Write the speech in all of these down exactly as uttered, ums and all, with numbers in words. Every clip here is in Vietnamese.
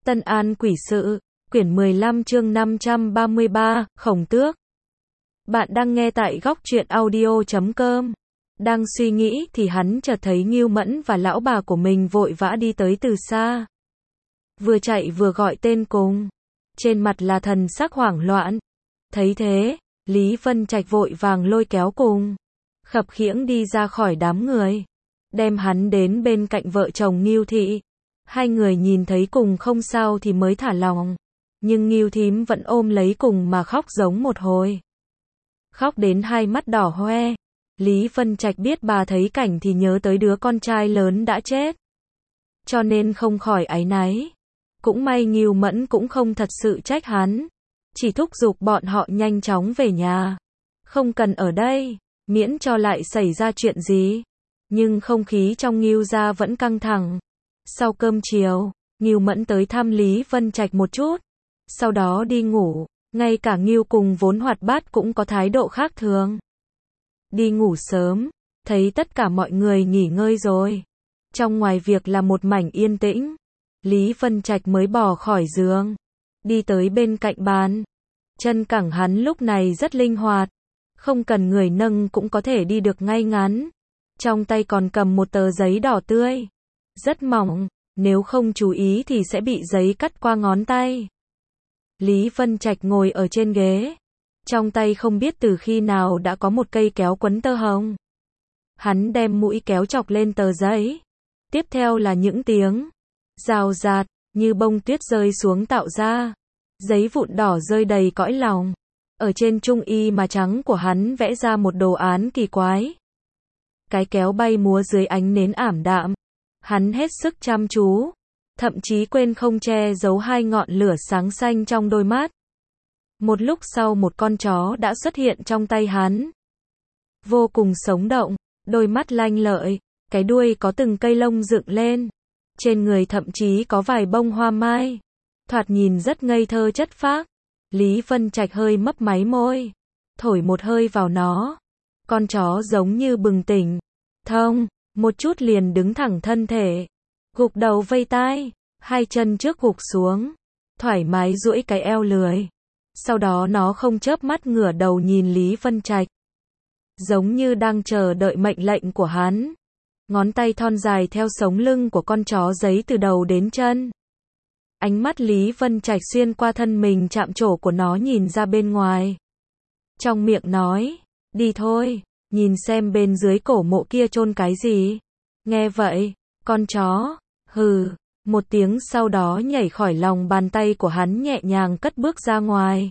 Tân An Quỷ Sự, quyển mười lăm chương năm trăm ba mươi ba, Khổng Tước. Bạn đang nghe tại góc truyện audio chấm com. Đang suy nghĩ thì hắn chợt thấy Ngưu Mẫn và lão bà của mình vội vã đi tới từ xa. Vừa chạy vừa gọi tên cùng. Trên mặt là thần sắc hoảng loạn. Thấy thế, Lý Vân Trạch vội vàng lôi kéo cùng. Khập khiễng đi ra khỏi đám người. Đem hắn đến bên cạnh vợ chồng Ngưu Thị. Hai người nhìn thấy cùng không sao thì mới thả lòng. Nhưng Ngưu Thím vẫn ôm lấy cùng mà khóc giống một hồi. Khóc đến hai mắt đỏ hoe. Lý Vân Trạch biết bà thấy cảnh thì nhớ tới đứa con trai lớn đã chết. Cho nên không khỏi áy náy. Cũng may Ngưu Mẫn cũng không thật sự trách hắn. Chỉ thúc giục bọn họ nhanh chóng về nhà. Không cần ở đây, miễn cho lại xảy ra chuyện gì. Nhưng không khí trong Ngưu gia vẫn căng thẳng. Sau cơm chiều, Ngưu Mẫn tới thăm Lý Vân Trạch một chút. Sau đó đi ngủ, ngay cả Ngưu cùng vốn hoạt bát cũng có thái độ khác thường. Đi ngủ sớm, thấy tất cả mọi người nghỉ ngơi rồi. Trong ngoài việc là một mảnh yên tĩnh. Lý Vân Trạch mới bò khỏi giường. Đi tới bên cạnh bàn. Chân cẳng hắn lúc này rất linh hoạt. Không cần người nâng cũng có thể đi được ngay ngắn. Trong tay còn cầm một tờ giấy đỏ tươi. Rất mỏng, nếu không chú ý thì sẽ bị giấy cắt qua ngón tay. Lý Vân Trạch ngồi ở trên ghế. Trong tay không biết từ khi nào đã có một cây kéo quấn tơ hồng. Hắn đem mũi kéo chọc lên tờ giấy. Tiếp theo là những tiếng rào rạt, như bông tuyết rơi xuống tạo ra. Giấy vụn đỏ rơi đầy cõi lòng. Ở trên trung y mà trắng của hắn vẽ ra một đồ án kỳ quái. Cái kéo bay múa dưới ánh nến ảm đạm. Hắn hết sức chăm chú, thậm chí quên không che giấu hai ngọn lửa sáng xanh trong đôi mắt. Một lúc sau một con chó đã xuất hiện trong tay hắn. Vô cùng sống động, đôi mắt lanh lợi, cái đuôi có từng cây lông dựng lên. Trên người thậm chí có vài bông hoa mai. Thoạt nhìn rất ngây thơ chất phác. Lý Vân Trạch hơi mấp máy môi, thổi một hơi vào nó. Con chó giống như bừng tỉnh. Thông. Một chút liền đứng thẳng thân thể, gục đầu vây tai, hai chân trước gục xuống, thoải mái duỗi cái eo lười. Sau đó nó không chớp mắt ngửa đầu nhìn Lý Vân Trạch, giống như đang chờ đợi mệnh lệnh của hắn. Ngón tay thon dài theo sống lưng của con chó giấy từ đầu đến chân. Ánh mắt Lý Vân Trạch xuyên qua thân mình chạm trổ của nó nhìn ra bên ngoài. Trong miệng nói, đi thôi. Nhìn xem bên dưới cổ mộ kia chôn cái gì. Nghe vậy, con chó, hừ, một tiếng sau đó nhảy khỏi lòng bàn tay của hắn nhẹ nhàng cất bước ra ngoài.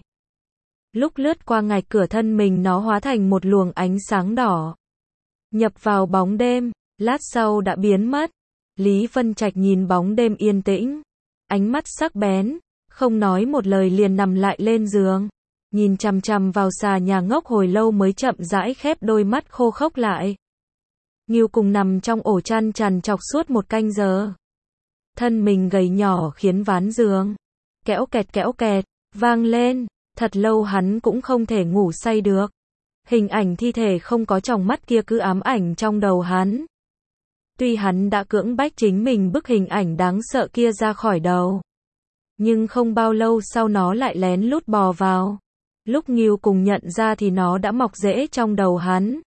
Lúc lướt qua ngạch cửa thân mình nó hóa thành một luồng ánh sáng đỏ. Nhập vào bóng đêm, lát sau đã biến mất. Lý Vân Trạch nhìn bóng đêm yên tĩnh. Ánh mắt sắc bén, không nói một lời liền nằm lại lên giường. Nhìn chằm chằm vào xà nhà ngốc hồi lâu mới chậm rãi khép đôi mắt khô khốc lại. Ngưu cùng nằm trong ổ chăn trằn trọc suốt một canh giờ. Thân mình gầy nhỏ khiến ván giường kẽo kẹt kẽo kẹt vang lên, thật lâu hắn cũng không thể ngủ say được. Hình ảnh thi thể không có tròng mắt kia cứ ám ảnh trong đầu hắn. Tuy hắn đã cưỡng bách chính mình bức hình ảnh đáng sợ kia ra khỏi đầu, nhưng không bao lâu sau nó lại lén lút bò vào. Lúc Ngưu cùng nhận ra thì nó đã mọc rễ trong đầu hắn.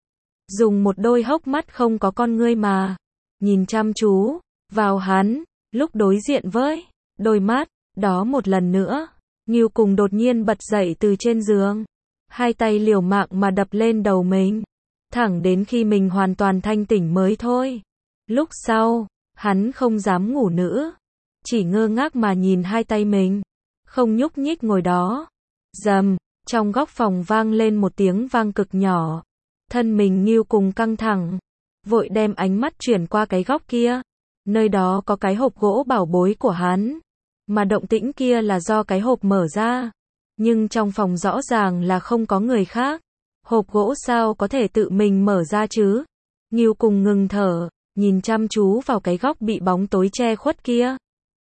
Dùng một đôi hốc mắt không có con ngươi mà nhìn chăm chú vào hắn. Lúc đối diện với đôi mắt đó một lần nữa, Ngưu cùng đột nhiên bật dậy từ trên giường. Hai tay liều mạng mà đập lên đầu mình. Thẳng đến khi mình hoàn toàn thanh tỉnh mới thôi. Lúc sau, hắn không dám ngủ nữa. Chỉ ngơ ngác mà nhìn hai tay mình. Không nhúc nhích ngồi đó. Rầm, trong góc phòng vang lên một tiếng vang cực nhỏ. Thân mình Ngưu cùng căng thẳng, vội đem ánh mắt chuyển qua cái góc kia. Nơi đó có cái hộp gỗ bảo bối của hắn. Mà động tĩnh kia là do cái hộp mở ra. Nhưng trong phòng rõ ràng là không có người khác. Hộp gỗ sao có thể tự mình mở ra chứ? Ngưu cùng ngừng thở, nhìn chăm chú vào cái góc bị bóng tối che khuất kia.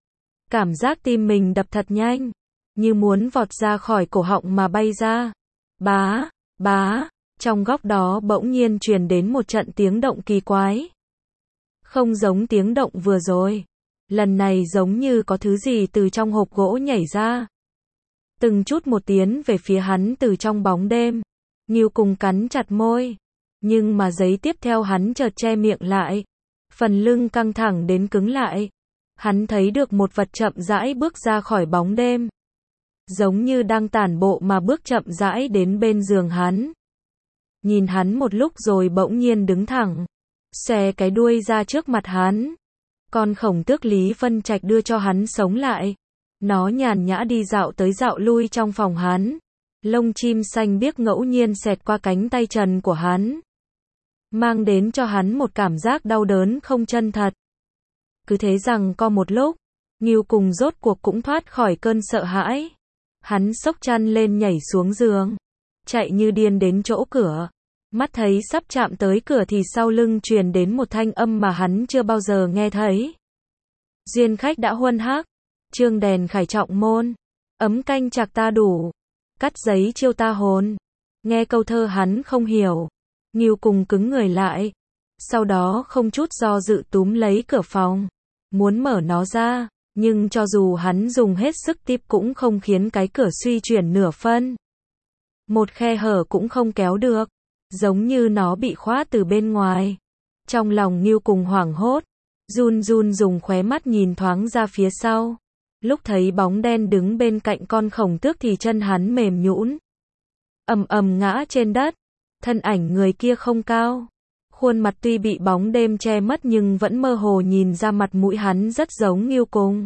Cảm giác tim mình đập thật nhanh. Như muốn vọt ra khỏi cổ họng mà bay ra. Bá, bá, trong góc đó bỗng nhiên truyền đến một trận tiếng động kỳ quái. Không giống tiếng động vừa rồi. Lần này giống như có thứ gì từ trong hộp gỗ nhảy ra. Từng chút một tiến về phía hắn từ trong bóng đêm. Ngưu Cùng cắn chặt môi. Nhưng mà giây tiếp theo hắn chợt che miệng lại. Phần lưng căng thẳng đến cứng lại. Hắn thấy được một vật chậm rãi bước ra khỏi bóng đêm. Giống như đang tản bộ mà bước chậm rãi đến bên giường hắn. Nhìn hắn một lúc rồi bỗng nhiên đứng thẳng. Xòe cái đuôi ra trước mặt hắn. Con khổng tước Lý Vân Trạch đưa cho hắn sống lại. Nó nhàn nhã đi dạo tới dạo lui trong phòng hắn. Lông chim xanh biếc ngẫu nhiên xẹt qua cánh tay trần của hắn. Mang đến cho hắn một cảm giác đau đớn không chân thật. Cứ thế rằng co một lúc, Ngưu Cùng rốt cuộc cũng thoát khỏi cơn sợ hãi. Hắn xốc chăn lên nhảy xuống giường. Chạy như điên đến chỗ cửa. Mắt thấy sắp chạm tới cửa thì sau lưng truyền đến một thanh âm mà hắn chưa bao giờ nghe thấy. Duyên khách đã huân hác. Chương đèn khải trọng môn. Ấm canh chạc ta đủ. Cắt giấy chiêu ta hồn. Nghe câu thơ hắn không hiểu. Ngưu Cùng cứng người lại. Sau đó không chút do dự túm lấy cửa phòng. Muốn mở nó ra. Nhưng cho dù hắn dùng hết sức tiếp cũng không khiến cái cửa suy chuyển nửa phân. Một khe hở cũng không kéo được. Giống như nó bị khóa từ bên ngoài. Trong lòng Ngưu Cùng hoảng hốt. Run run dùng khóe mắt nhìn thoáng ra phía sau. Lúc thấy bóng đen đứng bên cạnh con khổng tước thì chân hắn mềm nhũn. Ầm ầm ngã trên đất. Thân ảnh người kia không cao. Khuôn mặt tuy bị bóng đêm che mất nhưng vẫn mơ hồ nhìn ra mặt mũi hắn rất giống Ngưu Cùng.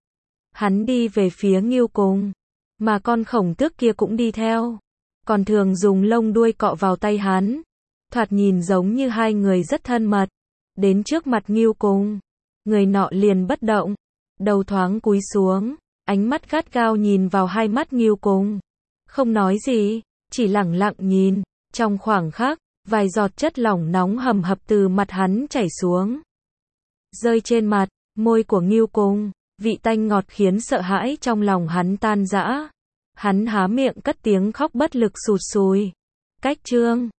Hắn đi về phía Ngưu Cùng. Mà con khổng tước kia cũng đi theo. Còn thường dùng lông đuôi cọ vào tay hắn. Thoạt nhìn giống như hai người rất thân mật. Đến trước mặt Ngưu Cùng. Người nọ liền bất động. Đầu thoáng cúi xuống. Ánh mắt gắt gao nhìn vào hai mắt Ngưu Cùng. Không nói gì. Chỉ lẳng lặng nhìn. Trong khoảng khắc, vài giọt chất lỏng nóng hầm hập từ mặt hắn chảy xuống. Rơi trên mặt, môi của Ngưu Cùng. Vị tanh ngọt khiến sợ hãi trong lòng hắn tan rã. Hắn há miệng cất tiếng khóc bất lực sụt sùi. Cách chương